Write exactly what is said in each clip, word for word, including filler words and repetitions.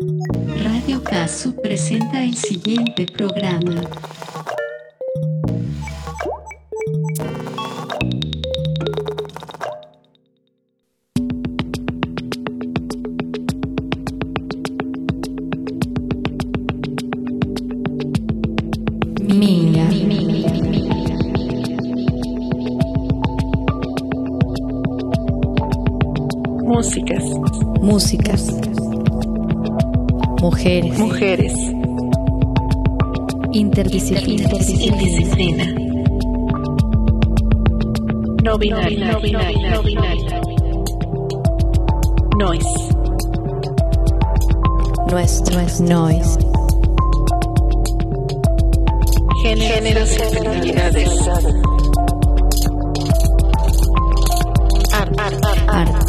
Radio Casu presenta el siguiente programa. Minga. Músicas. Músicas. Mujeres. Mujeres. Interdisciplina. Indisciplina. No binario. No binario. No binario. Noise. Nuestro es noise. Géneros y personalidades. Arte. Arte.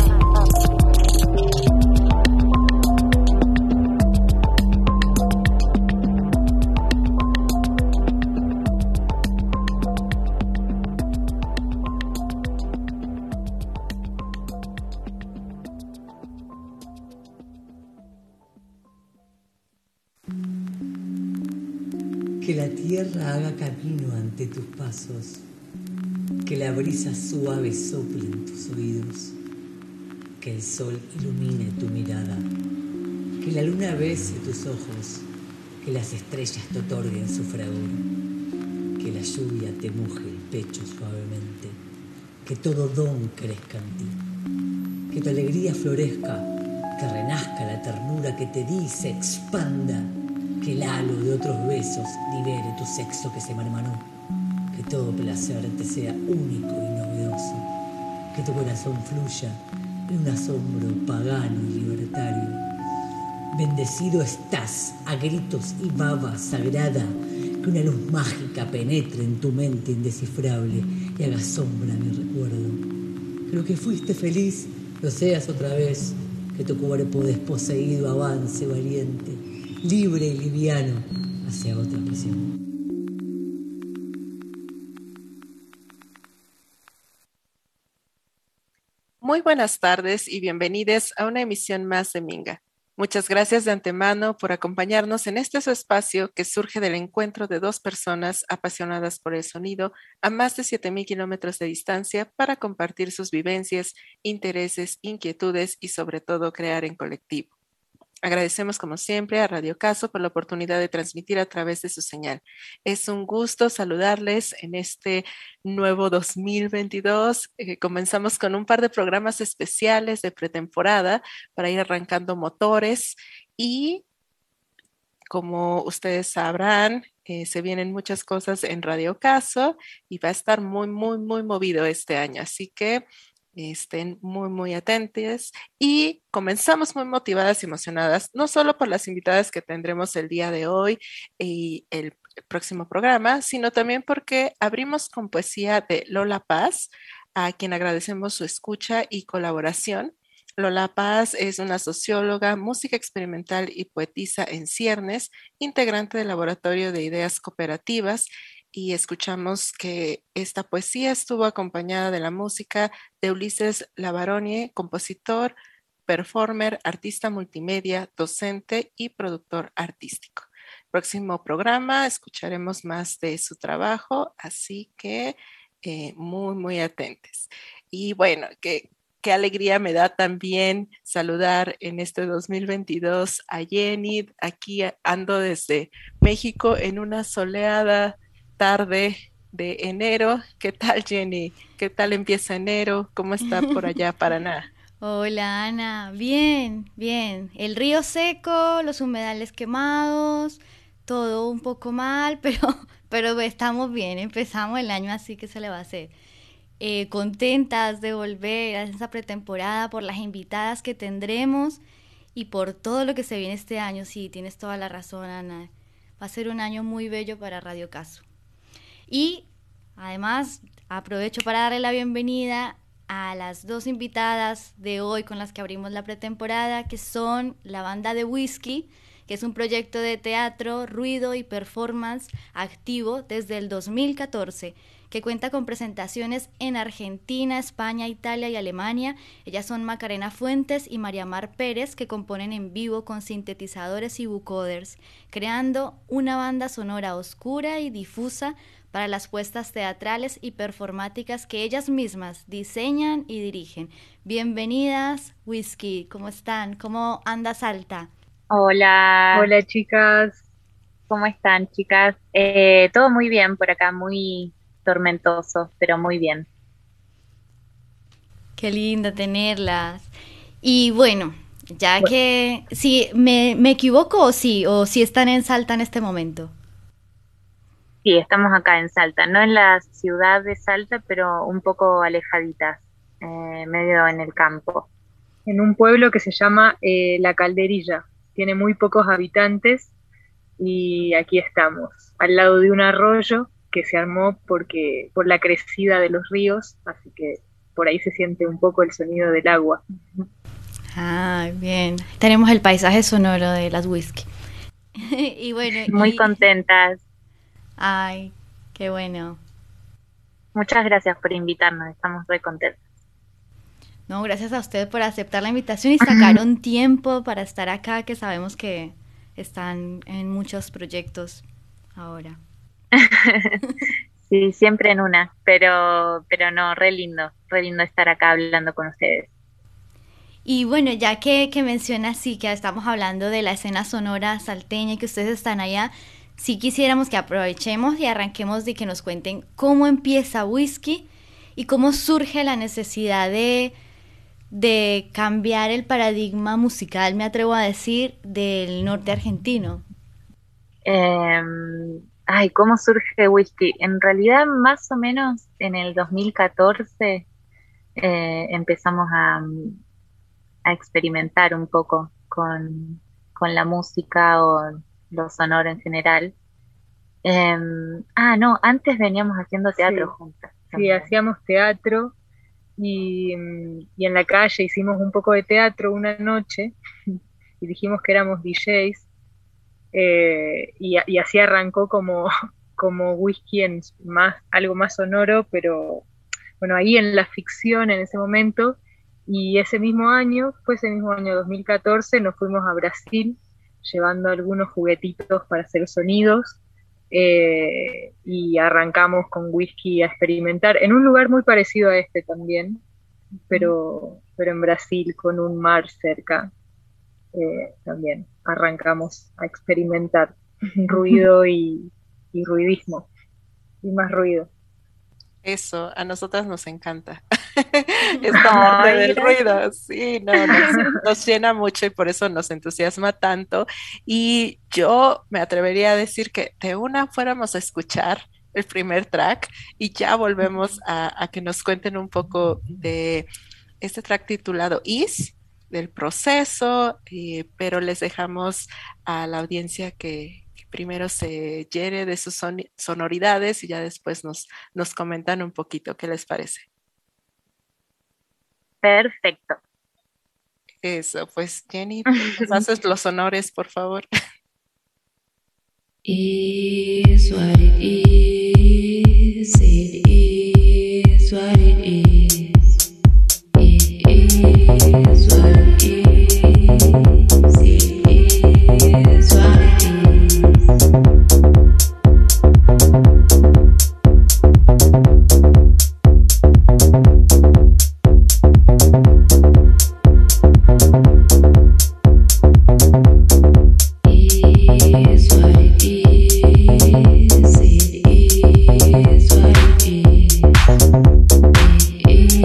Que la tierra haga camino ante tus pasos, que la brisa suave sople en tus oídos, que el sol ilumine tu mirada, que la luna bese tus ojos, que las estrellas te otorguen su fragor, que la lluvia te moje el pecho suavemente, que todo don crezca en ti, que tu alegría florezca, que renazca la ternura que te di y se expanda, que el halo de otros besos libere tu sexo que se marmanó, que todo placer te sea único y novedoso, que tu corazón fluya en un asombro pagano y libertario. Bendecido estás a gritos y baba sagrada, que una luz mágica penetre en tu mente indescifrable y haga sombra a mi recuerdo. Que lo que fuiste feliz lo seas otra vez, que tu cuerpo desposeído avance valiente, libre y liviano hacia otra prisión. Muy buenas tardes y bienvenidos a una emisión más de Minga. Muchas gracias de antemano por acompañarnos en este su espacio que surge del encuentro de dos personas apasionadas por el sonido a más de siete mil kilómetros de distancia para compartir sus vivencias, intereses, inquietudes y sobre todo crear en colectivo. Agradecemos como siempre a Radio Casu por la oportunidad de transmitir a través de su señal. Es un gusto saludarles en este nuevo dos mil veintidós. Eh, comenzamos con un par de programas especiales de pretemporada para ir arrancando motores y como ustedes sabrán, eh, se vienen muchas cosas en Radio Casu y va a estar muy, muy, muy movido este año. Así que estén muy, muy atentos y comenzamos muy motivadas y emocionadas, no solo por las invitadas que tendremos el día de hoy y el, el próximo programa, sino también porque abrimos con poesía de Lola Paz, a quien agradecemos su escucha y colaboración. Lola Paz es una socióloga, música experimental y poetisa en ciernes, integrante del Laboratorio de Ideas Cooperativas, y escuchamos que esta poesía estuvo acompañada de la música de Ulises Lavaronie, compositor, performer, artista multimedia, docente y productor artístico. Próximo programa escucharemos más de su trabajo, así que eh, muy, muy atentos. Y bueno, que Qué alegría me da también saludar en este dos mil veintidós a Jenny. Aquí ando desde México en una soleada tarde de enero. ¿Qué tal, Jenny? ¿Qué tal empieza enero? ¿Cómo está por allá Paraná? Hola, Ana. Bien, bien. El río seco, los humedales quemados, todo un poco mal, pero, pero estamos bien. Empezamos el año así que se le va a hacer. Eh, contentas de volver a esa pretemporada por las invitadas que tendremos y por todo lo que se viene este año. Sí, tienes toda la razón, Ana. Va a ser un año muy bello para Radio Casu. Y además aprovecho para darle la bienvenida a las dos invitadas de hoy con las que abrimos la pretemporada, que son la banda de Whisky, que es un proyecto de teatro, ruido y performance activo desde el dos mil catorce, que cuenta con presentaciones en Argentina, España, Italia y Alemania. Ellas son Macarena Fuentes y María Mar Pérez, que componen en vivo con sintetizadores y vocoders, creando una banda sonora oscura y difusa para las puestas teatrales y performáticas que ellas mismas diseñan y dirigen. Bienvenidas, Whisky, ¿cómo están? ¿Cómo anda Salta? Hola. Hola, chicas. ¿Cómo están, chicas? Eh, todo muy bien por acá, muy tormentoso, pero muy bien. Qué lindo tenerlas. Y bueno, ya bueno. que... Sí, ¿me, me equivoco o sí? ¿O si están en Salta en este momento? Sí, estamos acá en Salta, no en la ciudad de Salta, pero un poco alejaditas, eh, medio en el campo. En un pueblo que se llama eh, La Calderilla, tiene muy pocos habitantes y aquí estamos, al lado de un arroyo que se armó porque por la crecida de los ríos, así que por ahí se siente un poco el sonido del agua. Ah, bien, tenemos el paisaje sonoro de las Whisky. y bueno, muy y... contentas. Ay, qué bueno. Muchas gracias por invitarnos, estamos muy contentos. No, gracias a usted por aceptar la invitación y sacar un tiempo para estar acá, que sabemos que están en muchos proyectos ahora. Sí, siempre en una, pero, pero no, re lindo, re lindo estar acá hablando con ustedes. Y bueno, ya que, que menciona así, que estamos hablando de la escena sonora salteña y que ustedes están allá, sí quisiéramos que aprovechemos y arranquemos de que nos cuenten cómo empieza Whisky y cómo surge la necesidad de, de cambiar el paradigma musical, me atrevo a decir, del norte argentino. Eh, ay, ¿cómo surge Whisky? En realidad, más o menos en el dos mil catorce eh, empezamos a, a experimentar un poco con, con la música o lo sonoro en general. Eh, ah, no, antes veníamos haciendo teatro sí, juntas. Sí, hacíamos teatro y, y en la calle hicimos un poco de teatro una noche y dijimos que éramos D Js eh, y, y así arrancó como, como Whisky en más, algo más sonoro, pero bueno, ahí en la ficción en ese momento, y ese mismo año, fue ese mismo año dos mil catorce, nos fuimos a Brasil llevando algunos juguetitos para hacer sonidos, eh, y arrancamos con Whisky a experimentar, en un lugar muy parecido a este también, pero, pero en Brasil, con un mar cerca, eh, también arrancamos a experimentar ruido y, y ruidismo, y más ruido. Eso, a nosotras nos encanta. Esta parte Ay, del gracias. ruido, sí, no, nos, nos llena mucho y por eso nos entusiasma tanto. Y yo me atrevería a decir que de una fuéramos a escuchar el primer track y ya volvemos a, a que nos cuenten un poco de este track titulado Is, del proceso, eh, pero les dejamos a la audiencia que primero se llene de sus son sonoridades y ya después nos, nos comentan un poquito qué les parece. Perfecto. Eso, pues Jenny, nos haces los honores, por favor. Is what it is, it is what it is, it is what it is, it is what it is. It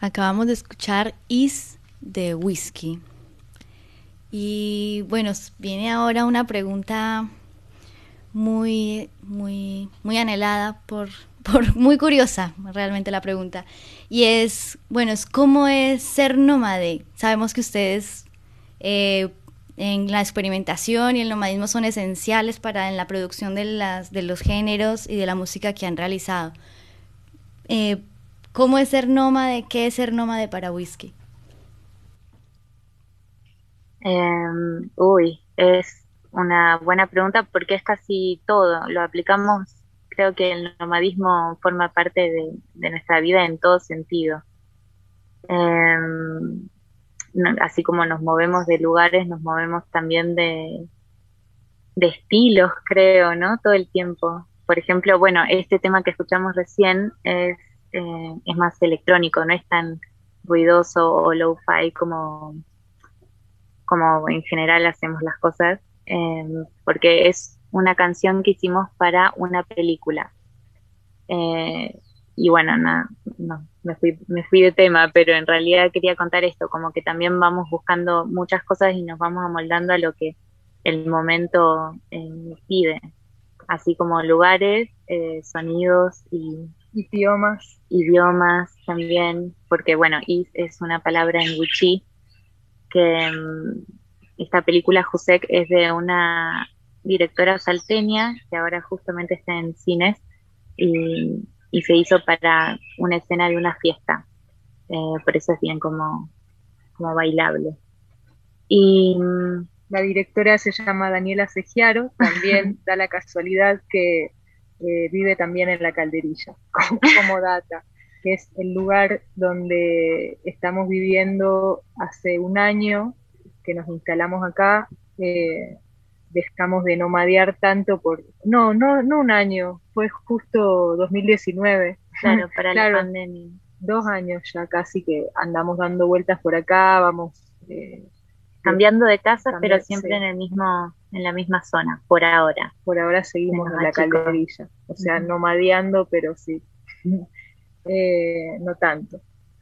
Acabamos de escuchar Is de Whisky. Y bueno, viene ahora una pregunta muy, muy, muy anhelada, por, por muy curiosa realmente la pregunta. Y es, bueno, es ¿cómo es ser nómade? Sabemos que ustedes eh, en la experimentación y el nomadismo son esenciales para en la producción de, las, de los géneros y de la música que han realizado. Eh, ¿Cómo es ser nómade? ¿Qué es ser nómade para Whisky? Em, uy, es una buena pregunta porque es casi todo. Lo aplicamos, creo que el nomadismo forma parte de, de nuestra vida en todo sentido. Em, no- Así como nos movemos de lugares, nos movemos también de, de estilos, creo, ¿no? Todo el tiempo. Por ejemplo, bueno, este tema que escuchamos recién es, eh, es más electrónico, no es tan ruidoso o lo-fi como, como en general hacemos las cosas, eh, porque es una canción que hicimos para una película. Eh, y bueno, no, no, me fui, me fui de tema, pero en realidad quería contar esto, como que también vamos buscando muchas cosas y nos vamos amoldando a lo que el momento eh, pide, así como lugares, eh, sonidos y Idiomas. idiomas también, porque bueno, is es una palabra en wichí, que mm, esta película Jusek es de una directora salteña que ahora justamente está en cines y, y se hizo para una escena de una fiesta. Eh, por eso es bien como, como bailable. Y mm, La directora se llama Daniela Segiaro, también da la casualidad que eh, vive también en La Calderilla, como, como data, que es el lugar donde estamos viviendo hace un año que nos instalamos acá. eh, Dejamos de nomadear tanto por... No, no, no un año, fue justo dos mil diecinueve. claro, para la Claro, pandemia. dos años ya casi que andamos dando vueltas por acá, vamos... eh, Cambiando de casa, pero Cambiar, siempre sí. en el mismo, en la misma zona, por ahora. Por ahora seguimos Se en nos La achicó. Calderilla, o sea, Ujú. nomadeando, pero sí, eh, no tanto.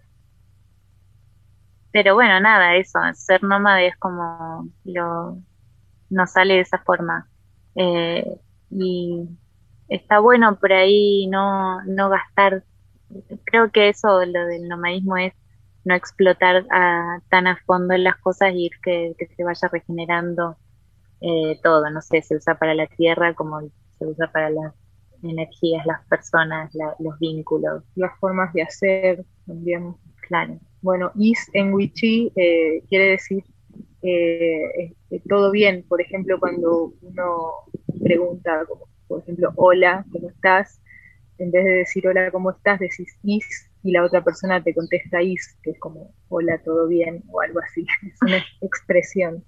Pero bueno, nada, eso, ser nómade es como lo, nos sale de esa forma. Eh, y está bueno por ahí no, no gastar. Creo que eso, lo del nomadismo es no explotar a- tan a fondo en las cosas y ir que, que se vaya regenerando eh, todo. No sé, se usa para la tierra como se usa para las energías, las personas, la- los vínculos. Las formas de hacer también. Claro, Bueno, is en Wichí eh, quiere decir eh, eh, todo bien. Por ejemplo, cuando uno pregunta, como, por ejemplo, hola, ¿cómo estás? En vez de decir hola, ¿cómo estás? Decís is y la otra persona te contesta is, que es como hola, todo bien o algo así. Es una expresión.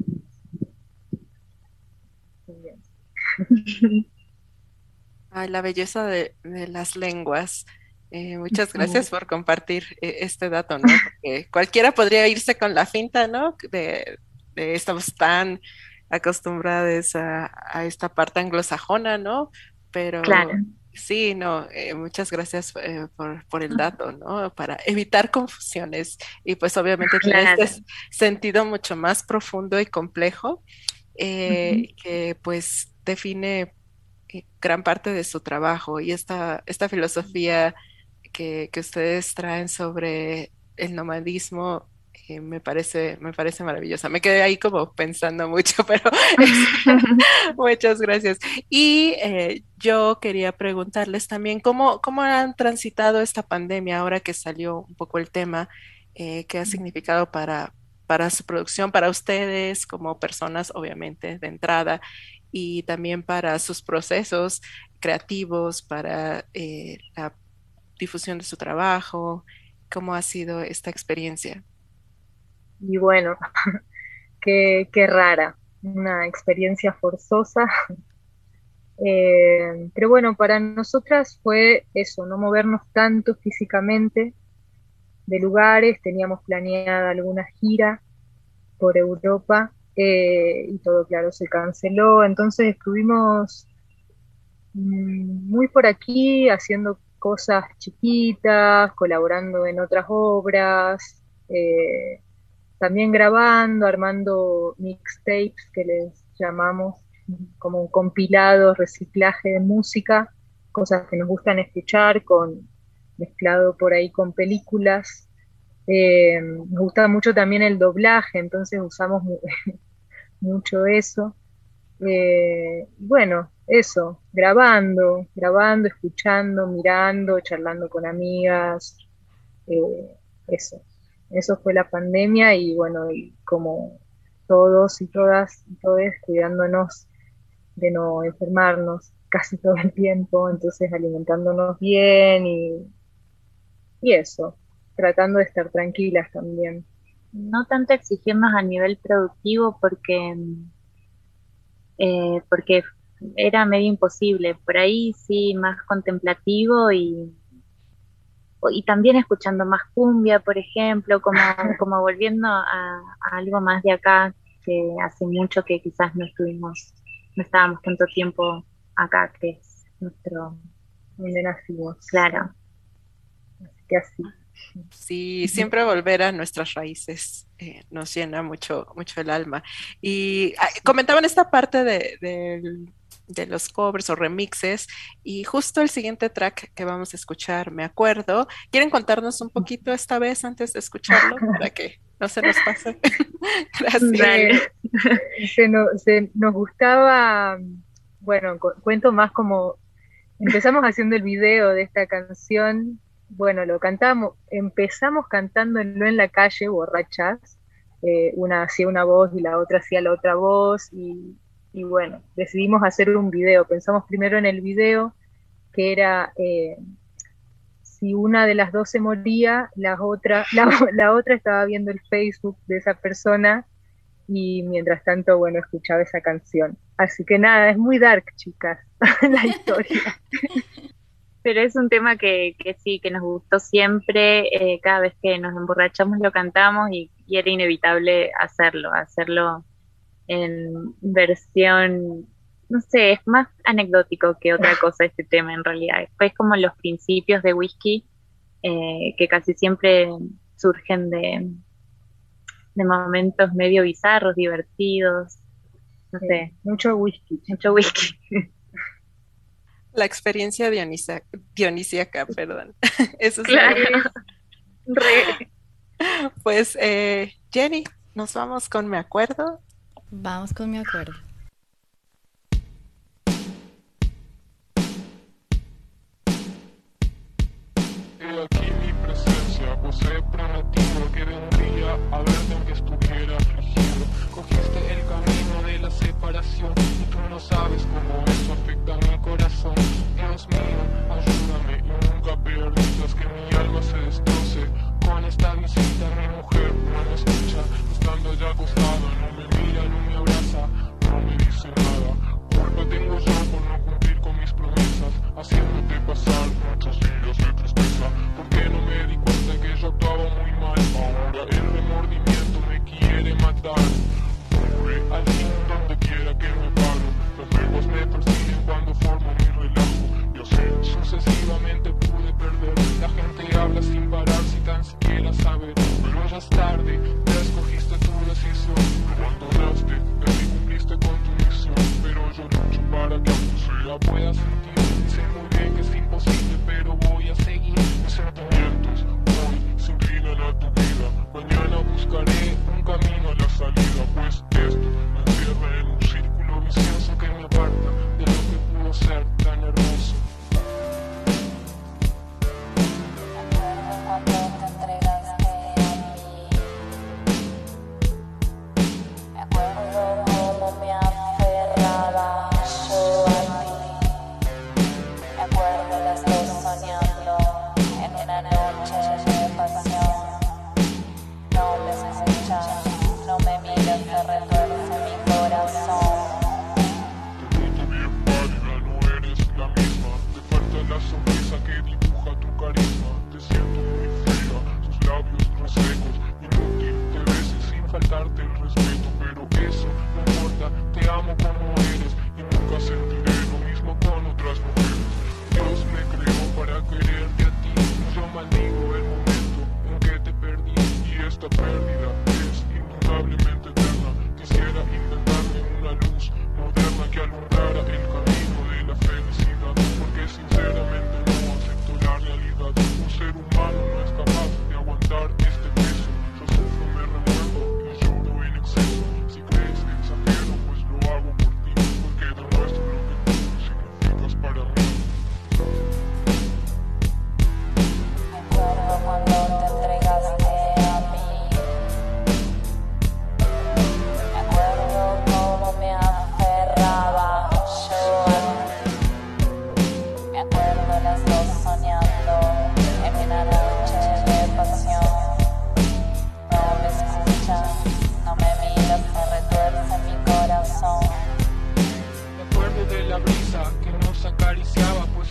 Muy bien. Ay, la belleza de, de las lenguas. Eh, muchas Muy gracias por compartir eh, este dato, ¿no? Porque cualquiera podría irse con la finta, ¿no? De, de estamos tan acostumbrados a, a esta parte anglosajona, ¿no? Pero claro, sí, no, eh, muchas gracias eh, por, por el dato, ¿no? Para evitar confusiones. Y pues obviamente tiene este claro. s- sentido mucho más profundo y complejo Ujú. eh, que pues define eh, gran parte de su trabajo y esta, esta filosofía que, que ustedes traen sobre el nomadismo eh, me parece, me parece maravillosa. Me quedé ahí como pensando mucho, pero este, muchas gracias. Y eh, yo quería preguntarles también cómo, cómo han transitado esta pandemia ahora que salió un poco el tema, eh, qué ha significado para, para su producción, para ustedes como personas, obviamente, de entrada, y también para sus procesos creativos, para eh, la difusión de su trabajo. ¿Cómo ha sido esta experiencia? Y bueno, qué, qué rara, una experiencia forzosa. Eh, pero bueno, para nosotras fue eso, no movernos tanto físicamente de lugares, teníamos planeada alguna gira por Europa eh, y todo, claro, se canceló, entonces estuvimos mm, muy por aquí haciendo cosas chiquitas, colaborando en otras obras, eh, también grabando, armando mixtapes que les llamamos, como un compilado, reciclaje de música, cosas que nos gustan escuchar, con, mezclado por ahí con películas. Eh, nos gusta mucho también el doblaje, entonces usamos mu mucho eso. Eh, bueno, eso, grabando, grabando, escuchando, mirando, charlando con amigas, eh, eso. Eso fue la pandemia y bueno, y como todos y todas y todos cuidándonos de no enfermarnos casi todo el tiempo, entonces alimentándonos bien y, y eso, tratando de estar tranquilas también. No tanto exigirnos a nivel productivo porque, eh, porque era medio imposible, por ahí sí más contemplativo y, y también escuchando más cumbia, por ejemplo, como, como volviendo a, a algo más de acá, que hace mucho que quizás no estuvimos, no estábamos tanto tiempo acá, que es nuestro... Donde nacimos. Claro. Así que así. Sí, siempre volver a nuestras raíces eh, nos llena mucho, mucho el alma. Y ah, comentaban esta parte de, de, de los covers o remixes, y justo el siguiente track que vamos a escuchar, Me Acuerdo. ¿Quieren contarnos un poquito esta vez antes de escucharlo para que no se nos pase? Gracias. Eh, se, no, se nos gustaba, bueno, cu cuento más como empezamos haciendo el video de esta canción. Bueno, lo cantamos, empezamos cantándolo en la calle, borrachas, eh, una hacía una voz y la otra hacía la otra voz, y, y bueno, decidimos hacer un video. Pensamos primero en el video, que era, eh, si una de las dos se moría, la otra, la, la otra estaba viendo el Facebook de esa persona, y mientras tanto, bueno, escuchaba esa canción. Así que nada, es muy dark, chicas, la historia. Pero es un tema que, que sí, que nos gustó siempre, eh, cada vez que nos emborrachamos lo cantamos y, y era inevitable hacerlo, hacerlo en versión, no sé, es más anecdótico que otra cosa este tema en realidad. Es como los principios de whisky, eh, que casi siempre surgen de, de momentos medio bizarros, divertidos, no Sí, sé. mucho whisky. Mucho whisky. La experiencia dionisa, dionisíaca, perdón. Eso es Claro. Re. Pues, eh, Jenny, nos vamos con Me Acuerdo. Vamos con Me Acuerdo. He aquí mi presencia, posee prometido que vendría a verte aunque estuviera afligido. Cogiste el camino de la separación y tú no sabes cómo eso afecta a mi corazón. Dios mío, ayúdame y nunca permitas que mi alma se destroce. Con esta visita mi mujer no me escucha, estando ya acostada, no me mira, no me abraza, no me dice nada. Culpa tengo yo por no cumplir con mis promesas, haciéndote pasar muchos días de tristeza. Porque no me di cuenta que yo actuaba muy mal, ahora el remordimiento me quiere matar. Pobre, al fin donde quiera que me paro, las lenguas me persiguen cuando formo mi relajo. Y así sucesivamente pude perder. La gente habla sin parar, sin tan siquiera saber. Pero ya es tarde, ya escogiste tu decisión. Me abandonaste, casi cumpliste con tu misión. Pero yo lucho para que aún sea pueda sentir. Sé muy bien que es imposible, pero voy a seguir. Mis sentimientos hoy se inclinan a tu vida. Mañana buscaré un camino a la salida, pues esto me encierra en un círculo vicioso que me aparta de lo que pudo ser tan hermoso. La sonrisa que dibuja tu carisma, te siento muy fría, tus labios resecos, inútil, te beses sin faltarte el respeto, pero eso no importa, te amo como eres y nunca sentiré lo mismo con otras mujeres. Dios me creó para querer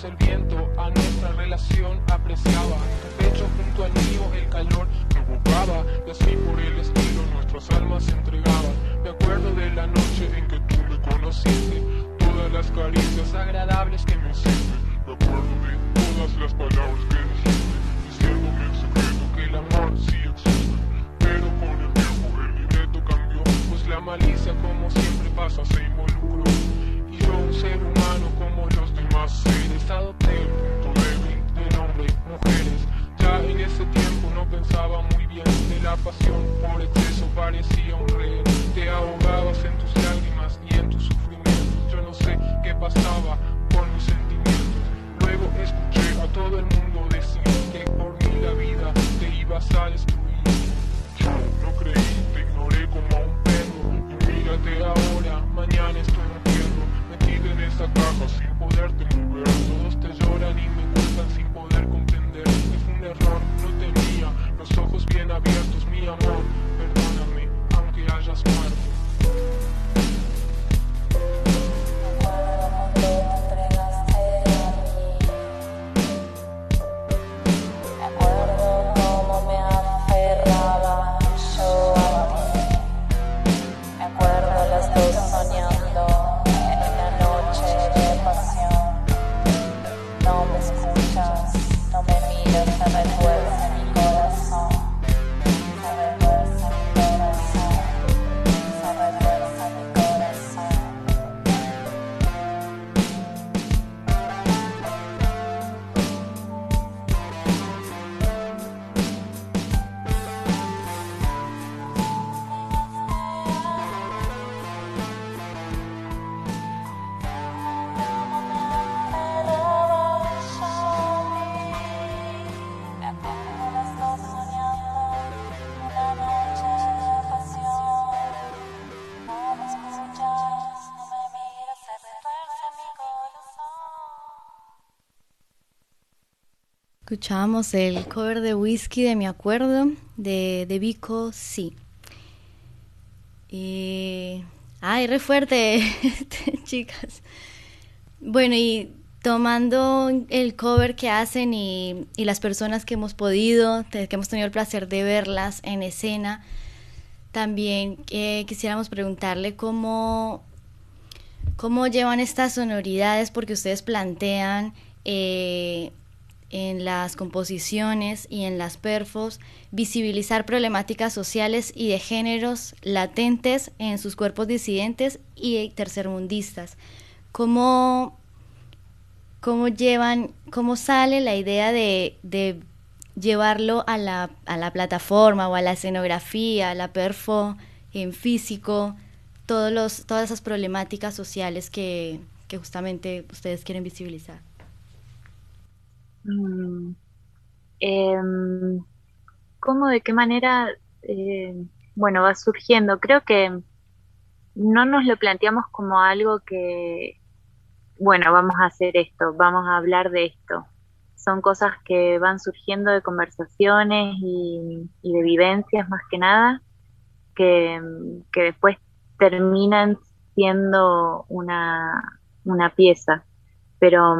pues el viento a nuestra relación apreciaba. Tu pecho junto al mío el calor provocaba, y así por el estilo nuestras almas se entregaban. Me acuerdo de la noche en que tú me conociste, todas las caricias agradables que me hiciste. Me acuerdo de todas las palabras que dijiste, diciéndome en secreto que el amor sí existe. Pero con el tiempo el libreto cambió, pues la malicia como siempre pasa se involucró. Y yo, un ser humano como los demás seres, adopté el punto débil del hombre y mujeres. Ya en ese tiempo no pensaba muy bien de la pasión, por exceso parecía un rey. Te ahogabas en tus lágrimas y en tus sufrimientos. Yo no sé qué pasaba con mis sentimientos. Luego escuché a todo el mundo decir que por mí la vida te ibas a destruir. Yo no creí, te ignoré como a un perro. Y mírate ahora, mañana estoy muriendo, metido en esa caja sin poderte mover. Todos te lloran y me gustan sin poder comprender que fue un error, no tenía los ojos bien abiertos, mi amor. Perdóname, aunque hayas muerto. Escuchábamos el cover de Whisky de Me Acuerdo de, de Vico, sí. Y... Ay, re fuerte, chicas. Bueno, y tomando el cover que hacen y, y las personas que hemos podido, que hemos tenido el placer de verlas en escena, también eh, quisiéramos preguntarle cómo, cómo llevan estas sonoridades, porque ustedes plantean... Eh, en las composiciones y en las perfos, visibilizar problemáticas sociales y de géneros latentes en sus cuerpos disidentes y tercermundistas. ¿Cómo, cómo llevan, cómo sale la idea de, de llevarlo a la, a la plataforma o a la escenografía, a la perfo en físico, todos los, todas esas problemáticas sociales que, que justamente ustedes quieren visibilizar? Mm, em, ¿Cómo, de qué manera, eh, bueno, va surgiendo? Creo que no nos lo planteamos como algo que, bueno, vamos a hacer esto, vamos a hablar de esto. Son cosas que van surgiendo de conversaciones y, y de vivencias más que nada, que, que después terminan siendo una, una pieza. Pero...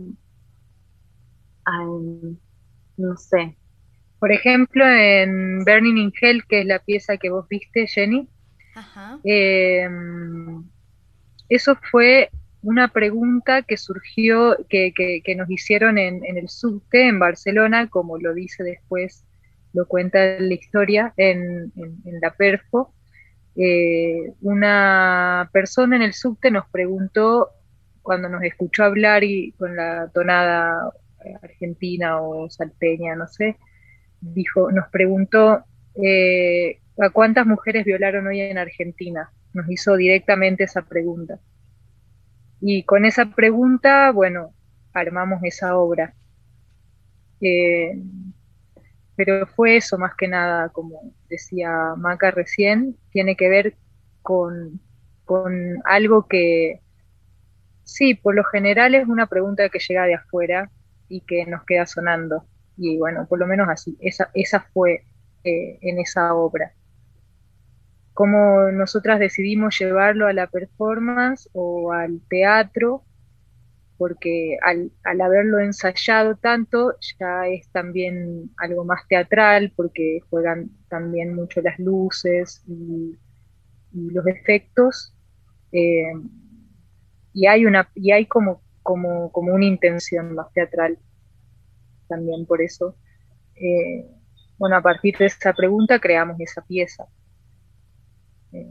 Ay, no sé. Por ejemplo, en Burning in Hell, que es la pieza que vos viste, Jenny, Ajá. eh, eso fue una pregunta que surgió, que, que, que nos hicieron en, en el subte en Barcelona, como lo dice después, lo cuenta la historia en, en, en la perfo. Eh, una persona en el subte nos preguntó, cuando nos escuchó hablar y con la tonada argentina o salteña, no sé, dijo, nos preguntó eh, ¿a cuántas mujeres violaron hoy en Argentina? Nos hizo directamente esa pregunta. Y con esa pregunta, bueno, armamos esa obra. Eh, pero fue eso más que nada, como decía Maca recién, tiene que ver con, con algo que, sí, por lo general es una pregunta que llega de afuera y que nos queda sonando. Y bueno, por lo menos así, esa, esa fue eh, en esa obra. Cómo nosotras decidimos llevarlo a la performance o al teatro, porque al, al haberlo ensayado tanto, ya es también algo más teatral, porque juegan también mucho las luces y, y los efectos, eh, y hay una, y hay como, como, como una intención más teatral también por eso. Eh, bueno, a partir de esa pregunta creamos esa pieza. Eh,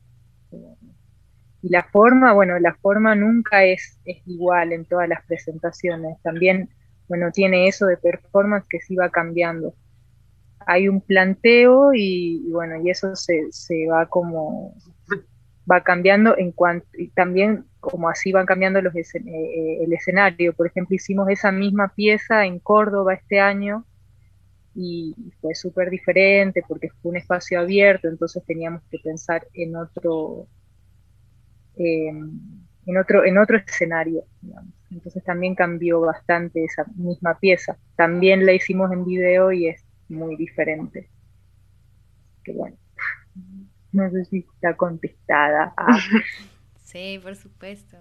y la forma, bueno, la forma nunca es, es igual en todas las presentaciones. También, bueno, tiene eso de performance que sí va cambiando. Hay un planteo y, y bueno, y eso se, se va como, va cambiando en cuanto, y también como así van cambiando los escen- eh, el escenario. Por ejemplo, hicimos esa misma pieza en Córdoba este año y fue súper diferente porque fue un espacio abierto, entonces teníamos que pensar en otro, eh, en otro, en otro escenario, digamos. Entonces también cambió bastante esa misma pieza. También la hicimos en video y es muy diferente. Que bueno, no sé si está contestada. Ah. Sí, por supuesto.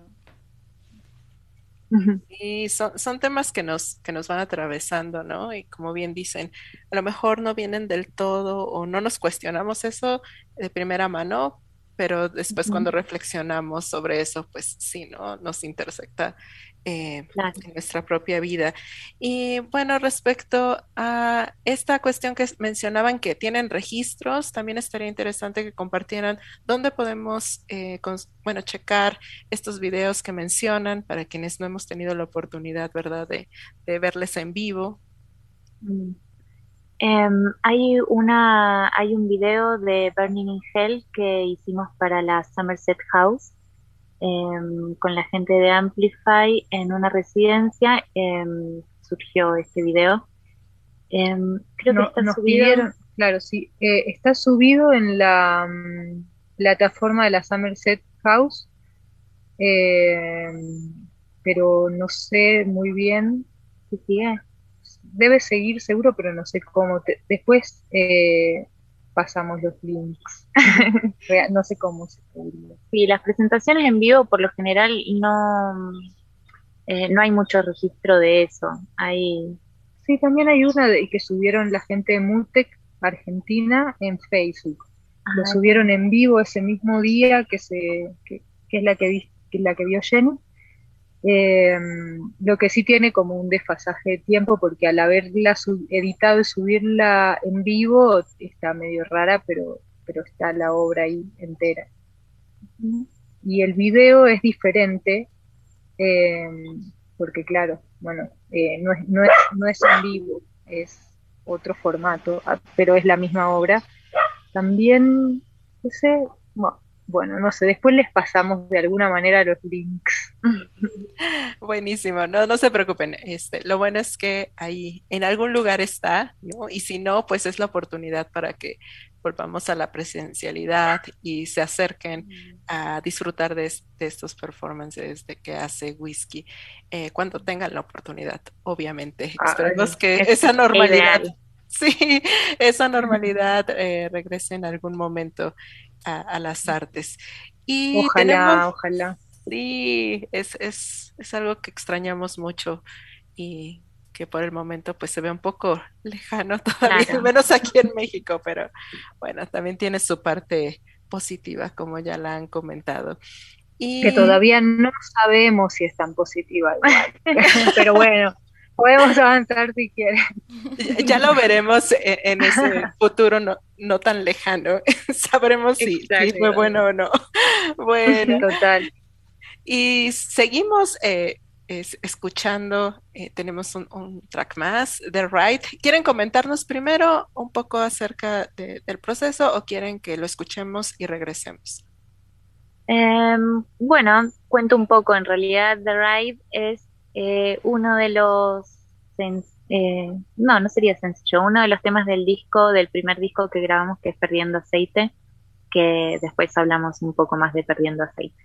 Y son, son temas que nos, que nos van atravesando, ¿no? Y como bien dicen, a lo mejor no vienen del todo o no nos cuestionamos eso de primera mano, pero después cuando reflexionamos sobre eso, pues sí, ¿no? Nos intersecta eh, Claro. en nuestra propia vida. Y bueno, respecto a esta cuestión que mencionaban que tienen registros, también estaría interesante que compartieran dónde podemos, eh, cons- bueno, checar estos videos que mencionan para quienes no hemos tenido la oportunidad, ¿verdad?, de, de verles en vivo. Mm. Em, hay una, hay un video de Burning in Hell que hicimos para la Somerset House, em, con la gente de Amplify en una residencia. Em, surgió este video. Em, creo que No, está nos subido. pidieron, claro, sí, eh, está subido en la mm, plataforma de la Somerset House, eh, pero no sé muy bien. ¿Sí sigue? Debe seguir seguro, pero no sé cómo. Te- después eh, pasamos los links. Rea- no sé cómo se podría. Sí, las presentaciones en vivo por lo general no, eh, no hay mucho registro de eso. Hay, Sí, también hay una de, que subieron la gente de Multec Argentina en Facebook. Lo ah, subieron en vivo ese mismo día que se que, que es la que, vi- que es la que vio Jenny. Eh, lo que sí tiene como un desfasaje de tiempo porque al haberla sub- editado y subirla en vivo está medio rara, pero, pero está la obra ahí entera. Y el video es diferente, eh, porque claro, bueno, eh, no es, no es, no es en vivo, es otro formato, ah, pero es la misma obra. También, no sé, bueno, bueno, no sé, después les pasamos de alguna manera los links. Buenísimo, no, no se preocupen. Este, lo bueno es que ahí en algún lugar está, ¿no? Y si no, pues es la oportunidad para que volvamos a la presencialidad y se acerquen a disfrutar de, es- de estos performances de que hace Whisky eh, cuando tengan la oportunidad, obviamente. Esperemos Ay, que es esa normalidad, ideal. sí, esa normalidad eh, regrese en algún momento a, a las artes. Y tenemos, ojalá, ojalá. sí, es, es, es algo que extrañamos mucho y que por el momento pues se ve un poco lejano todavía, al Claro. menos aquí en México, pero bueno, también tiene su parte positiva, como ya la han comentado. Que Y todavía no sabemos si es tan positiva igual. Pero bueno, podemos avanzar si quieren. ya ya lo veremos e- en ese futuro no, no tan lejano. Sabremos si, si fue Exacto, bueno o no. Bueno, total. y seguimos eh, es- escuchando, eh, tenemos un, un track más de Ride. ¿Quieren comentarnos primero un poco acerca de- del proceso o quieren que lo escuchemos y regresemos? Em, bueno, cuento un poco. En realidad, The Ride es eh, uno de los, sen- eh, no, no sería sencillo, uno de los temas del disco, del primer disco que grabamos, que es Perdiendo Aceite, que después hablamos un poco más de Perdiendo Aceite.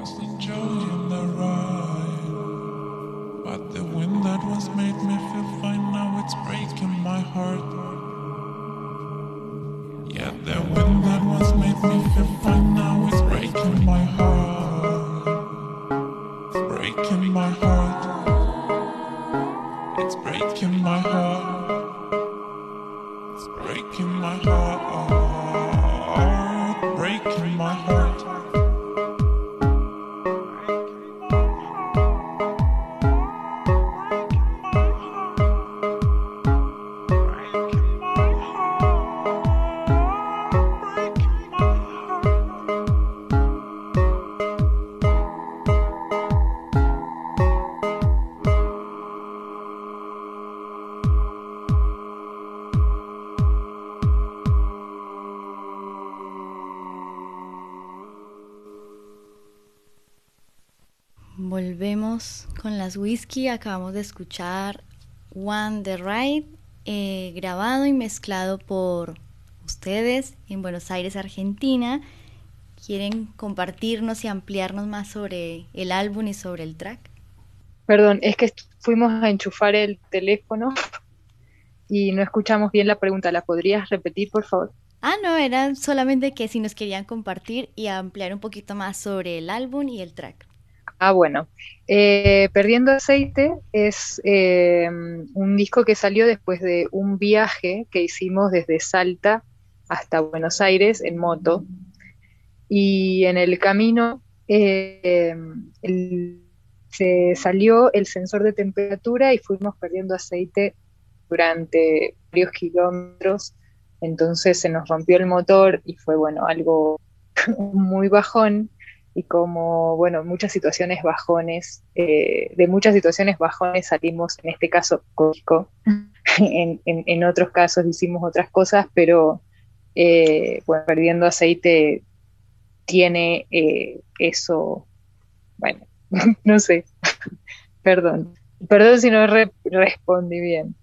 was the joy in the ride, but the wind that once made me feel fine, now it's breaking my heart. Yeah, the wind that once made me feel fine, now it's breaking my heart. It's breaking my heart. It's breaking my heart. It's breaking my heart. Breaking my heart. Volvemos con las whisky. Acabamos de escuchar One the Ride, eh, grabado y mezclado por ustedes en Buenos Aires, Argentina. ¿Quieren compartirnos y ampliarnos más sobre el álbum y sobre el track? Perdón, es que fuimos a enchufar el teléfono y no escuchamos bien la pregunta. ¿La podrías repetir, por favor? Ah, no, era solamente que si nos querían compartir y ampliar un poquito más sobre el álbum y el track. Ah, bueno. Eh, Perdiendo Aceite es eh, un disco que salió después de un viaje que hicimos desde Salta hasta Buenos Aires en moto. Y en el camino eh, el, se salió el sensor de temperatura y fuimos perdiendo aceite durante varios kilómetros. Entonces se nos rompió el motor y fue, bueno, algo muy bajón. Y como, bueno, muchas situaciones bajones, eh, de muchas situaciones bajones salimos, en este caso, cómico. en, en, en otros casos hicimos otras cosas, pero, eh, bueno, Perdiendo Aceite tiene eh, eso, bueno, no sé, perdón. Perdón si no re- respondí bien.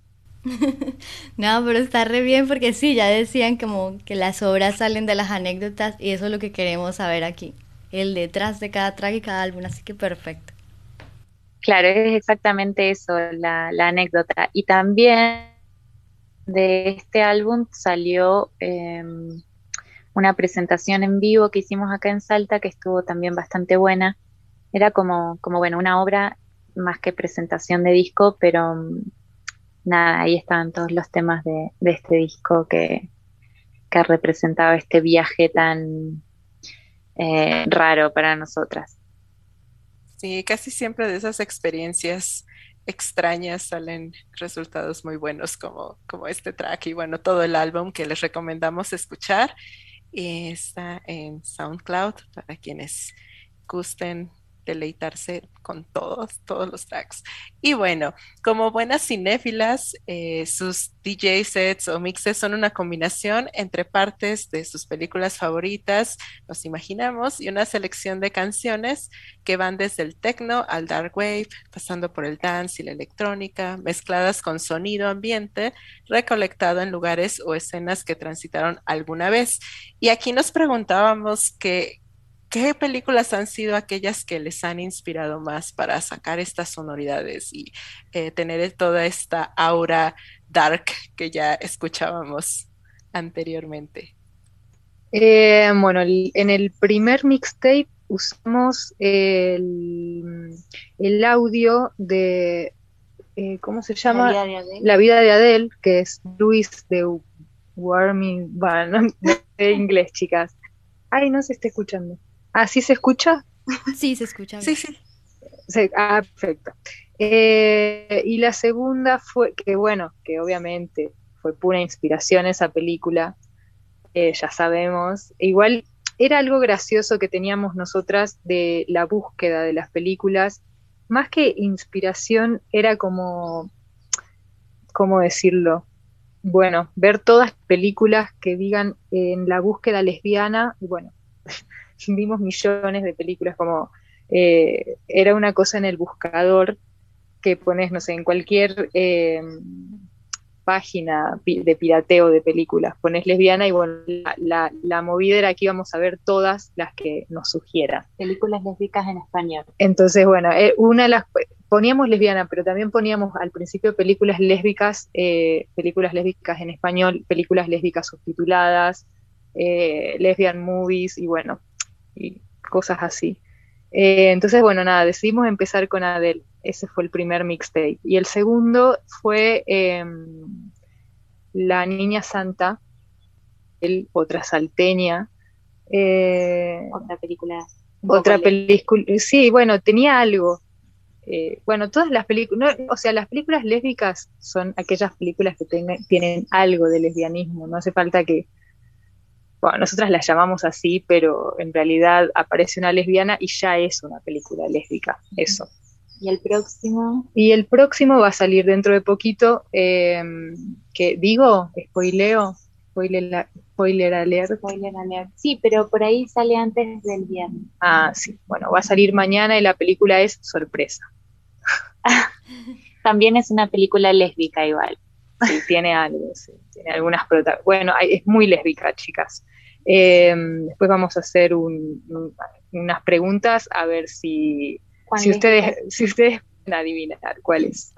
No, pero está re bien porque sí, ya decían como que las obras salen de las anécdotas y eso es lo que queremos saber aquí. El detrás de cada track y cada álbum, así que perfecto. Claro, es exactamente eso, la, la anécdota. Y también de este álbum salió eh, una presentación en vivo que hicimos acá en Salta, que estuvo también bastante buena. Era como, como bueno, una obra más que presentación de disco, pero um, nada, ahí estaban todos los temas de, de este disco que, que representaba este viaje tan Eh, raro para nosotras. Sí, casi siempre de esas experiencias extrañas salen resultados muy buenos como, como este track y bueno, todo el álbum que les recomendamos escuchar. Y está en SoundCloud para quienes gusten deleitarse con todos, todos los tracks. Y bueno, como buenas cinéfilas, eh, sus D J sets o mixes son una combinación entre partes de sus películas favoritas, nos imaginamos, y una selección de canciones que van desde el techno al dark wave, pasando por el dance y la electrónica, mezcladas con sonido ambiente, recolectado en lugares o escenas que transitaron alguna vez. Y aquí nos preguntábamos que ¿qué películas han sido aquellas que les han inspirado más para sacar estas sonoridades y eh, tener toda esta aura dark que ya escuchábamos anteriormente? Eh, bueno, el- en el primer mixtape usamos el, el audio de, eh, ¿cómo se llama? La vida de Adele. La vida de Adele, que es Luis de Warming, bueno, no sé inglés, chicas. Ay, no se está escuchando. ¿Ah, sí se escucha? Sí, se escucha Sí, bien. sí. Se- ah, perfecto. Eh, y la segunda fue, que bueno, que obviamente fue pura inspiración esa película, eh, ya sabemos. Igual era algo gracioso que teníamos nosotras de la búsqueda de las películas, más que inspiración, era como, ¿cómo decirlo? Bueno, ver todas películas que digan en la búsqueda lesbiana, y bueno, vimos millones de películas como eh, era una cosa en el buscador que pones, no sé, en cualquier eh, página pi- de pirateo de películas. Pones lesbiana y bueno, la, la, la movida era que íbamos a ver todas las que nos sugieran. Películas lésbicas en español. Entonces, bueno, eh, una de las poníamos lesbiana, pero también poníamos al principio películas lésbicas, eh, películas lésbicas en español, películas lésbicas subtituladas, eh, lesbian movies y bueno, y cosas así. Eh, entonces, bueno, nada, decidimos empezar con Adele. Ese fue el primer mixtape. Y el segundo fue eh, La Niña Santa, el, otra salteña. Eh, Otra película. otra película, sí, bueno, tenía algo. Eh, bueno, todas las películas, no, o sea, las películas lésbicas son aquellas películas que tengan, tienen algo de lesbianismo. No hace falta que, bueno, nosotras las llamamos así, pero en realidad aparece una lesbiana y ya es una película lésbica, eso. ¿Y el próximo? Y el próximo va a salir dentro de poquito, eh, que digo, spoileo, spoiler, spoiler alert. Spoiler alert. Sí, pero por ahí sale antes del viernes. Ah, sí, bueno, va a salir mañana y la película es sorpresa. También es una película lésbica igual. Sí, tiene algo, sí, tiene algunas protagonistas. Bueno, hay- es muy lésbica, chicas. Eh, después vamos a hacer un- un- unas preguntas a ver si, ¿Cuán si ustedes, lésbica? si ustedes pueden adivinar cuál es.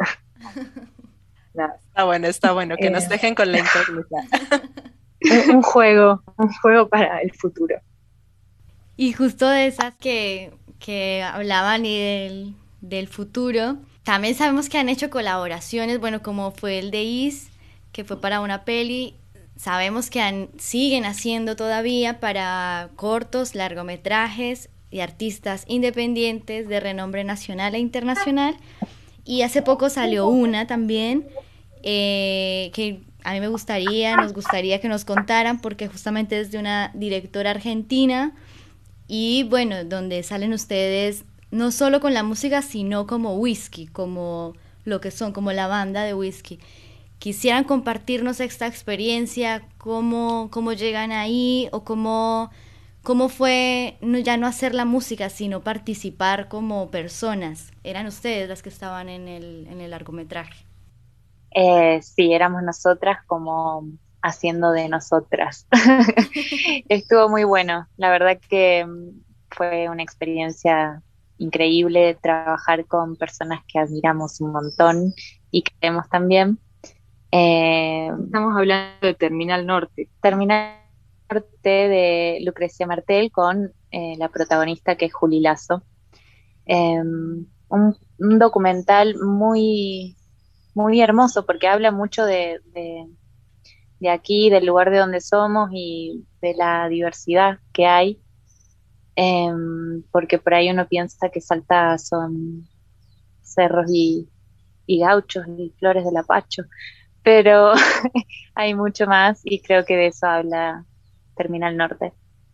Nada, Está bueno, está bueno, que nos Eh. dejen con la incógnita. un, un juego, un juego para el futuro. Y justo de esas que, que hablaban y del, del futuro, también sabemos que han hecho colaboraciones, bueno, como fue el de Is, que fue para una peli. Sabemos que han, siguen haciendo todavía para cortos, largometrajes y artistas independientes de renombre nacional e internacional. Y hace poco salió una también eh, que a mí me gustaría, nos gustaría que nos contaran, porque justamente es de una directora argentina y bueno, donde salen ustedes no solo con la música, sino como Whisky, como lo que son, como la banda de Whisky. Quisieran compartirnos esta experiencia, cómo, cómo llegan ahí o cómo, cómo fue no, ya no hacer la música, sino participar como personas. Eran ustedes las que estaban en el, en el largometraje. Eh, sí, éramos nosotras como haciendo de nosotras. Estuvo muy bueno. La verdad que mm, fue una experiencia increíble trabajar con personas que admiramos un montón y queremos también. Eh, Estamos hablando de Terminal Norte. Terminal Norte de Lucrecia Martel con eh, la protagonista que es Juli Lazo. Eh, un, un documental muy, muy hermoso porque habla mucho de, de, de aquí, del lugar de donde somos y de la diversidad que hay. Eh, porque por ahí uno piensa que Salta son cerros y, y gauchos y flores del Apacho, pero hay mucho más y creo que de eso habla Terminal Norte.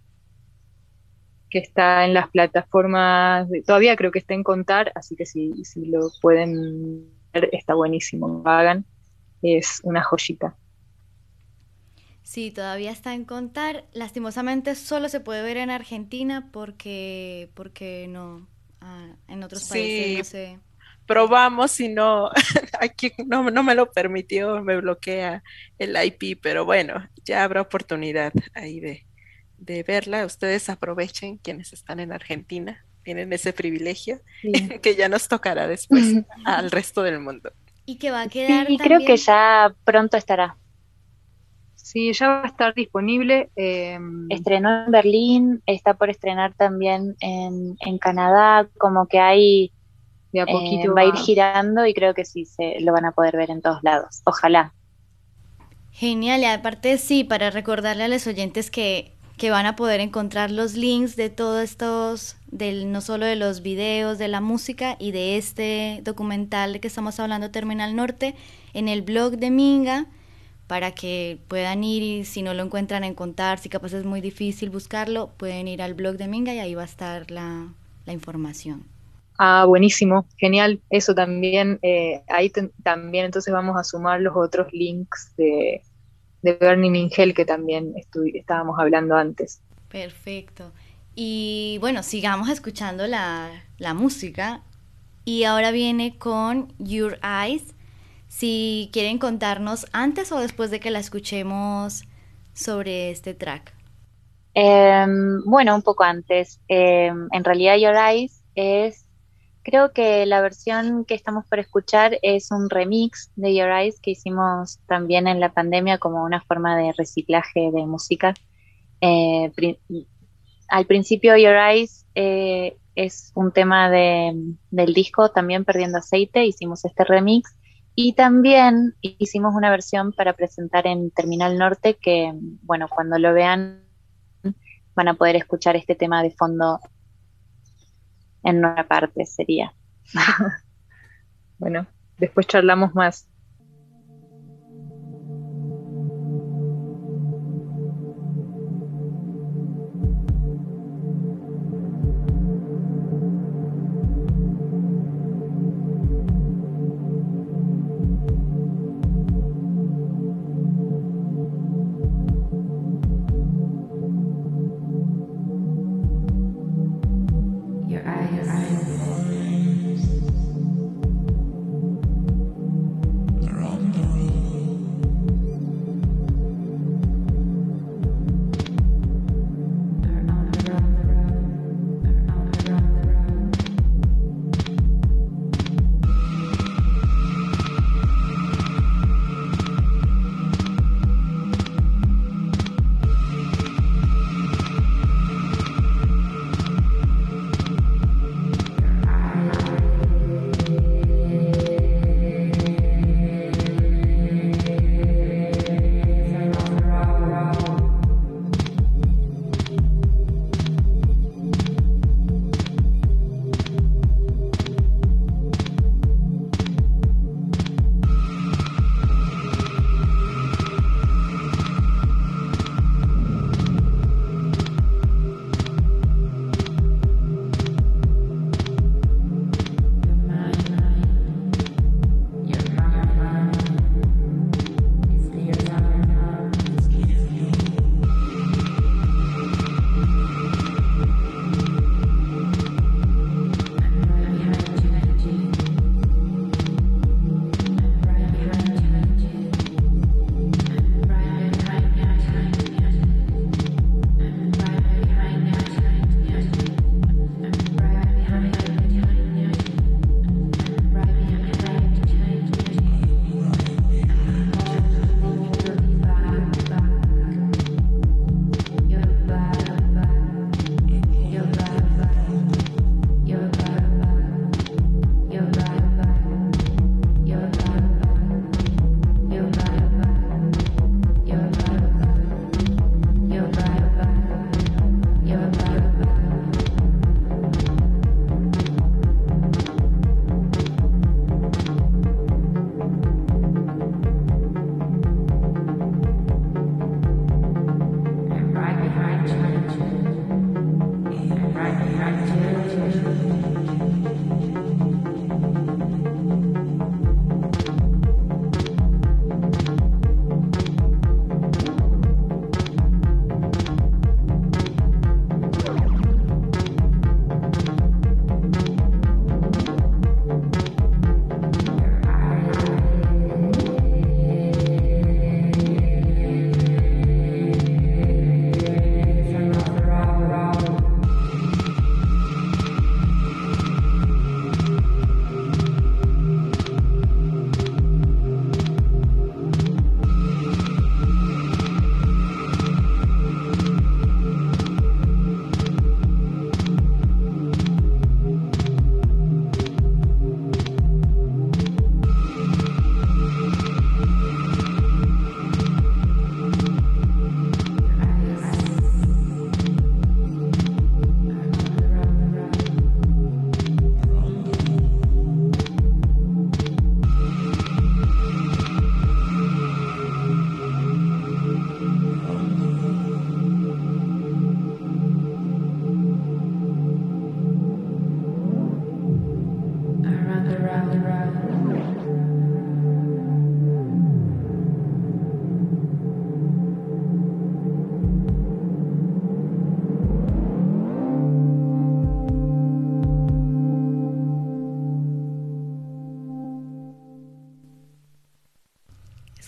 Que está en las plataformas, de- todavía creo que está en Contar, así que si, si lo pueden ver, está buenísimo, hagan, es una joyita. Sí, todavía está en Contar. Lastimosamente solo se puede ver en Argentina porque, porque no, ah, en otros países Sí, no se... probamos y no, aquí no, no me lo permitió, me bloquea el I P, pero bueno, ya habrá oportunidad ahí de, de verla. Ustedes aprovechen, quienes están en Argentina, tienen ese privilegio Sí. que ya nos tocará después al resto del mundo. Y que va a quedar Sí, creo también... que ya pronto estará. Sí, ya va a estar disponible. eh, Estrenó en Berlín, está por estrenar también en, en Canadá, como que hay, de a eh, poquito va a ir va- girando y creo que sí, se lo van a poder ver en todos lados. Ojalá. Genial, y aparte sí, para recordarle a los oyentes que, que van a poder encontrar los links de todos estos, del, no solo de los videos, de la música y de este documental de que estamos hablando, Terminal Norte, en el blog de Minga, para que puedan ir y si no lo encuentran en Contar, si capaz es muy difícil buscarlo, pueden ir al blog de Minga y ahí va a estar la, la información. Ah, buenísimo, genial. Eso también, eh, ahí ten- también entonces vamos a sumar los otros links de, de Burning in Hell que también estu- estábamos hablando antes. Perfecto. Y bueno, sigamos escuchando la, la música. Y ahora viene con Your Eyes. si quieren contarnos antes o después de que la escuchemos sobre este track. Eh, bueno, un poco antes. Eh, en realidad Your Eyes es, creo que la versión que estamos por escuchar es un remix de Your Eyes que hicimos también en la pandemia como una forma de reciclaje de música. Eh, pri- al principio Your Eyes eh, es un tema de, del disco también Perdiendo Aceite, hicimos este remix y también hicimos una versión para presentar en Terminal Norte que, bueno, cuando lo vean van a poder escuchar este tema de fondo en una parte, sería. Bueno, después charlamos más.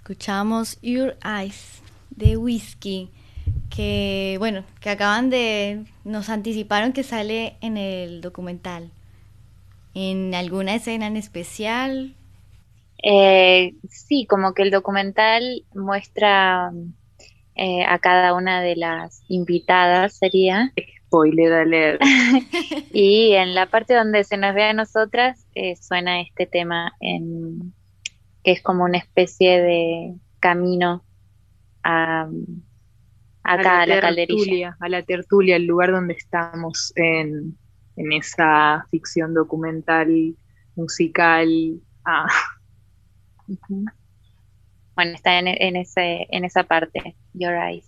Escuchamos Your Eyes de Whiskey, que bueno, que acaban de, nos anticiparon que sale en el documental. ¿En alguna escena en especial? Eh, sí, como que el documental muestra eh, a cada una de las invitadas, sería. Spoiler alert. Y en la parte donde se nos ve a nosotras, eh, suena este tema en, que es como una especie de camino a, acá a a la, la calderilla. tertulia, a la tertulia, el lugar donde estamos en, en esa ficción documental, musical. Ah. Ujú. Bueno, está en, en ese, en esa parte, Your Eyes.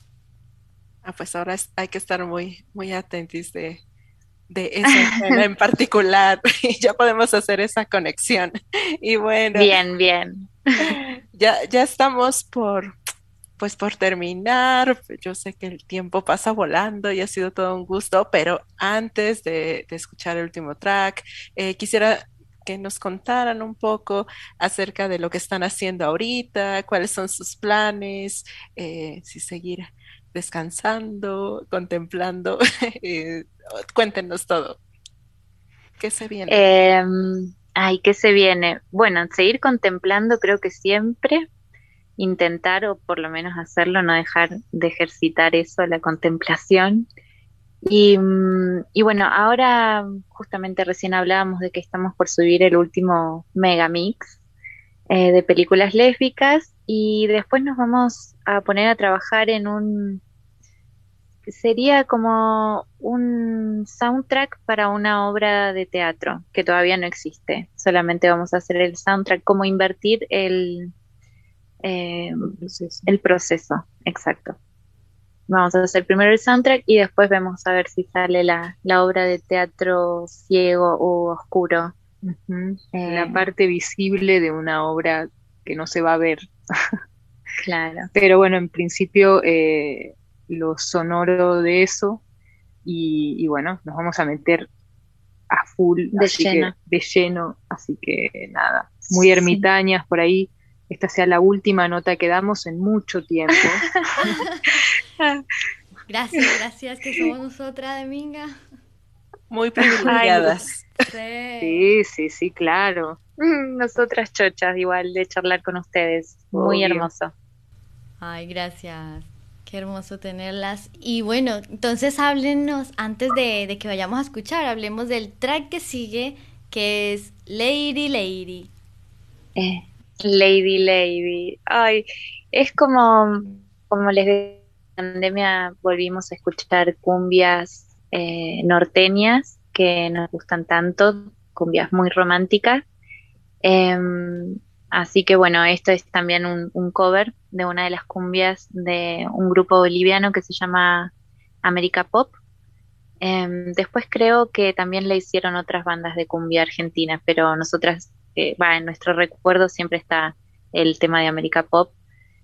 Ah, pues ahora es- hay que estar muy, muy atentos de, de esa escena en particular y ya podemos hacer esa conexión. Y bueno, Bien, bien. ya, ya estamos por, pues por terminar. Yo sé que el tiempo pasa volando y ha sido todo un gusto, pero antes de, de escuchar el último track, eh, quisiera que nos contaran un poco acerca de lo que están haciendo ahorita, cuáles son sus planes, eh, si seguir descansando, contemplando. eh, Cuéntenos todo. ¿Qué se viene? Eh, ay, ¿qué se viene? Bueno, seguir contemplando creo que siempre, intentar o por lo menos hacerlo, no dejar de ejercitar eso, la contemplación. Y, mm, y bueno, ahora justamente recién hablábamos de que estamos por subir el último megamix eh, de películas lésbicas y después nos vamos a poner a trabajar en un, sería como un soundtrack para una obra de teatro que todavía no existe. Solamente vamos a hacer el soundtrack, como invertir el, eh, Entonces, el proceso, exacto. Vamos a hacer primero el soundtrack y después vemos a ver si sale la, la obra de teatro ciego o oscuro. ujú, Eh, la parte visible de una obra que no se va a ver. claro, Pero bueno, en principio eh, lo sonoro de eso y, y bueno, nos vamos a meter a full, de así lleno. que de lleno, así que nada, muy Sí. ermitañas por ahí. Esta sea la última nota que damos en mucho tiempo. Gracias, gracias, que somos nosotras de Minga. Muy Ay, privilegiadas. Sí. sí, sí, sí, claro, Mm, Nosotras chochas, igual de charlar con ustedes. Muy obvio. hermoso. Ay, gracias. Qué hermoso tenerlas. Y bueno, entonces háblenos, antes de, de que vayamos a escuchar, hablemos del track que sigue, que es Lady Lady. Eh, Lady Lady. Ay, es como, como les dije, en la pandemia volvimos a escuchar cumbias eh, norteñas que nos gustan tanto, cumbias muy románticas. Em, Así que bueno, esto es también un, un cover de una de las cumbias de un grupo boliviano que se llama América Pop. Em, después creo que también le hicieron otras bandas de cumbia argentina, pero nosotras, eh, va, en nuestro recuerdo siempre está el tema de América Pop.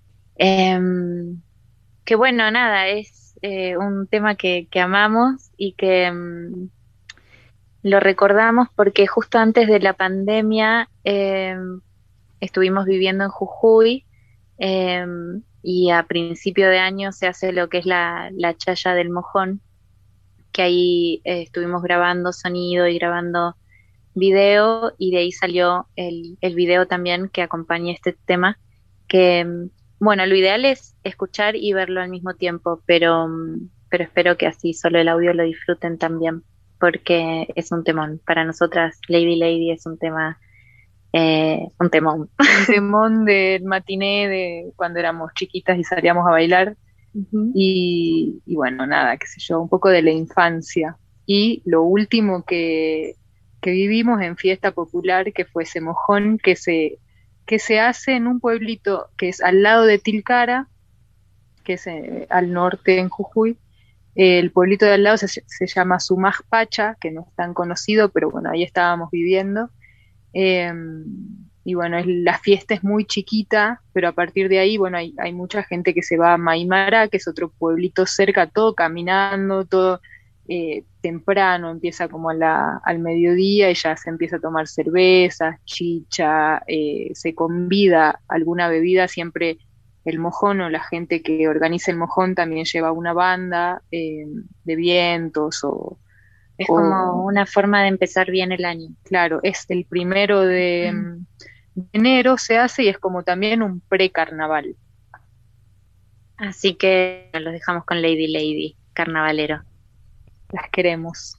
Em, que bueno, nada, es eh, un tema que, que amamos y que em, lo recordamos porque justo antes de la pandemia em, estuvimos viviendo en Jujuy em, y a principio de año se hace lo que es la, la chaya del mojón, que ahí eh, estuvimos grabando sonido y grabando video y de ahí salió el, el video también que acompaña este tema, que mm, bueno, lo ideal es escuchar y verlo al mismo tiempo, pero, mm, pero espero que así solo el audio lo disfruten también, porque es un temón. Para nosotras, Lady Lady es un tema, eh, un temón. Un temón del matiné de cuando éramos chiquitas y salíamos a bailar. Ujú. Y, y bueno, nada, qué sé yo, un poco de la infancia. Y lo último que, que vivimos en fiesta popular, que fue ese mojón que se, que se hace en un pueblito que es al lado de Tilcara, que es eh, al norte en Jujuy. El pueblito de al lado se, se llama Sumaj Pacha, que no es tan conocido, pero bueno, ahí estábamos viviendo. Eh, y bueno, es, la fiesta es muy chiquita, pero a partir de ahí, bueno, hay, hay mucha gente que se va a Maimara, que es otro pueblito cerca, todo caminando, todo eh, temprano, empieza como a la, al mediodía y ya se empieza a tomar cervezas, chicha, eh, se convida alguna bebida, siempre el mojón o la gente que organiza el mojón también lleva una banda eh, de vientos o... Es o- como una forma de empezar bien el año. Claro, es el primero de, Mm. de enero se hace y es como también un pre-carnaval. Así que los dejamos con Lady Lady, carnavalero. Las queremos.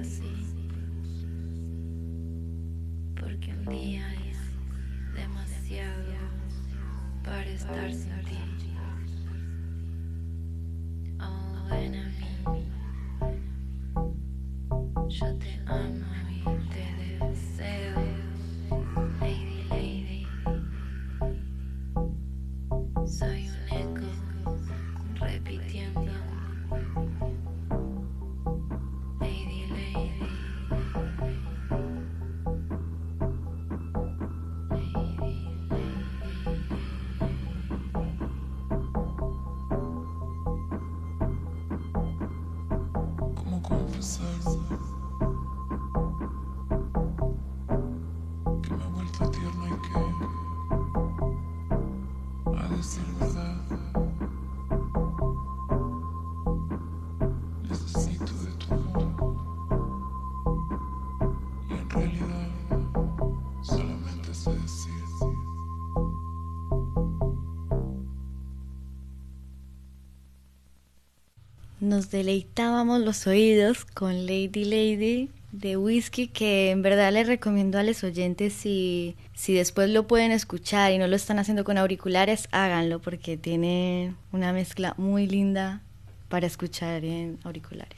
así, porque un día es demasiado para estar sin ti. Oh, ven a mí, yo te amo y te deseo, lady, lady. Soy un eco repitiendo, lady, lady. ¿Cómo confesar que me he vuelto tierno y que ha de ser verdad? Necesito de tu amor y en realidad solamente sé decir Nos deleitábamos los oídos con Lady Lady de Whiskey, que en verdad les recomiendo a los oyentes, si, si después lo pueden escuchar y no lo están haciendo con auriculares, háganlo, porque tiene una mezcla muy linda para escuchar en auriculares.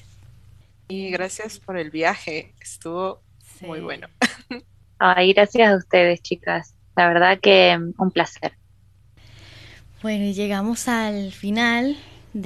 Y gracias por el viaje, estuvo Sí. muy bueno. Ay, gracias a ustedes, chicas. La verdad que mm, un placer. Bueno, y llegamos al final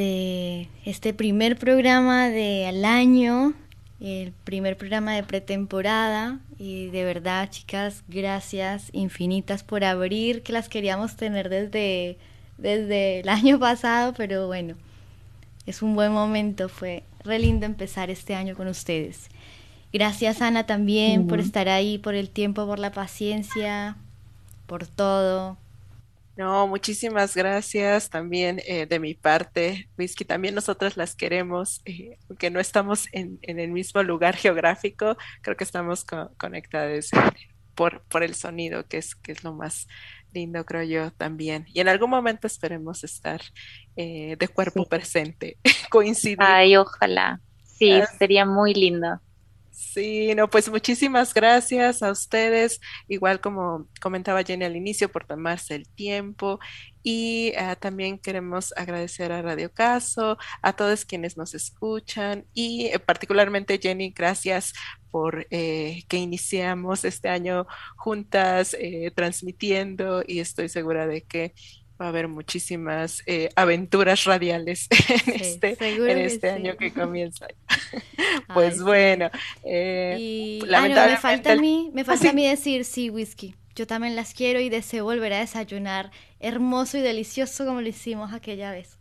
de este primer programa del año, el primer programa de pretemporada, y de verdad, chicas, gracias infinitas por abrir, que las queríamos tener desde, desde el año pasado, pero bueno, es un buen momento, fue re lindo empezar este año con ustedes. Gracias, Ana, también por estar ahí, por el tiempo, por la paciencia, por todo. No, muchísimas gracias también eh, de mi parte, Whisky. También nosotras las queremos, eh, aunque no estamos en, en el mismo lugar geográfico, creo que estamos co- conectadas eh, por, por el sonido, que es, que es lo más lindo, creo yo también. Y en algún momento esperemos estar eh, de cuerpo Sí. presente, coincidir. Ay, ojalá. Sí, Ah, sería muy lindo. Sí, no, pues muchísimas gracias a ustedes, igual como comentaba Jenny al inicio, por tomarse el tiempo y ah, también queremos agradecer a Radio Caso, a todos quienes nos escuchan y eh, particularmente Jenny, gracias por eh, que iniciamos este año juntas eh, transmitiendo y estoy segura de que va a haber muchísimas eh, aventuras radiales en Sí, este, seguro en que este sí. año que comienza. Ay, Pues sí. bueno, eh, Y ah, no, me lamentablemente falta a el- mí, me Ah, falta sí. a mí decir, sí, Whisky. Yo también las quiero y deseo volver a desayunar hermoso y delicioso como lo hicimos aquella vez.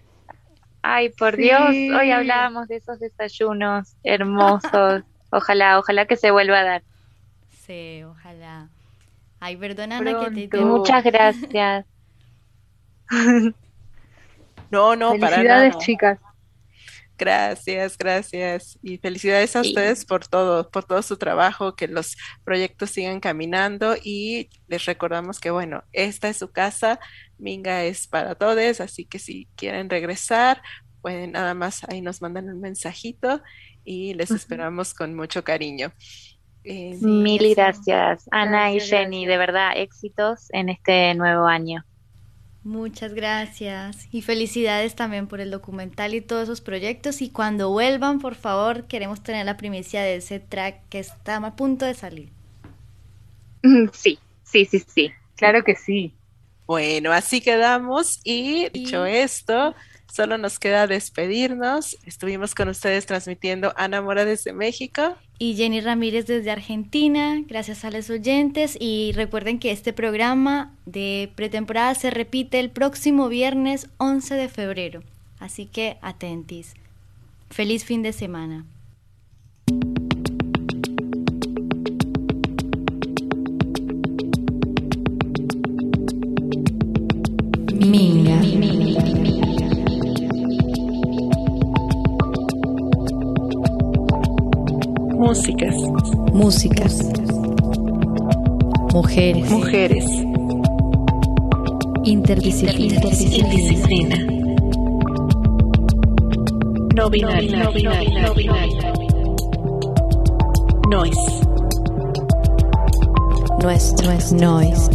Ay, por Sí. Dios, hoy hablábamos de esos desayunos hermosos. Ojalá, ojalá que se vuelva a dar. Sí, ojalá. Ay, perdona, Ana, que te Pronto. interrumpí. Muchas gracias. No, no, para Felicidades, nada. chicas. Gracias, gracias. Y felicidades a Y ustedes por todo, por todo su trabajo, que los proyectos sigan caminando y les recordamos que, bueno, esta es su casa, Minga es para todos, así que si quieren regresar, pueden nada más ahí nos mandan un mensajito y les esperamos con mucho cariño. Eh, Sí, mil eso. gracias, Ana y Gracias, Jenny. De gracias. verdad, éxitos en este nuevo año. Muchas gracias. Y felicidades también por el documental y todos esos proyectos. Y cuando vuelvan, por favor, queremos tener la primicia de ese track que está a punto de salir. Sí, sí, sí, sí. Claro que sí. Bueno, así quedamos y dicho Y- esto, solo nos queda despedirnos. Estuvimos con ustedes transmitiendo Ana Mora desde México. Y Jenny Ramírez desde Argentina, gracias a los oyentes. Y recuerden que este programa de pretemporada se repite el próximo viernes once de febrero. Así que atentis. Feliz fin de semana. Minga. Músicas, Músicas. Mujeres. mujeres, Interdisciplina. Indisciplina. no binaria, no binaria, no binaria. Noise. Nuestro es noise.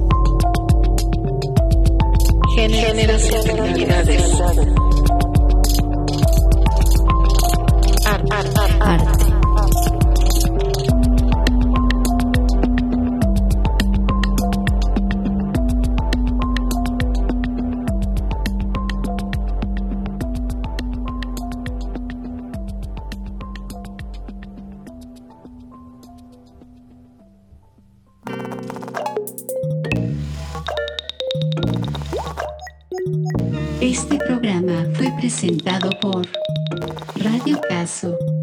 Géneros y actividades. Arte. Arte. Este programa fue presentado por Radio Caso.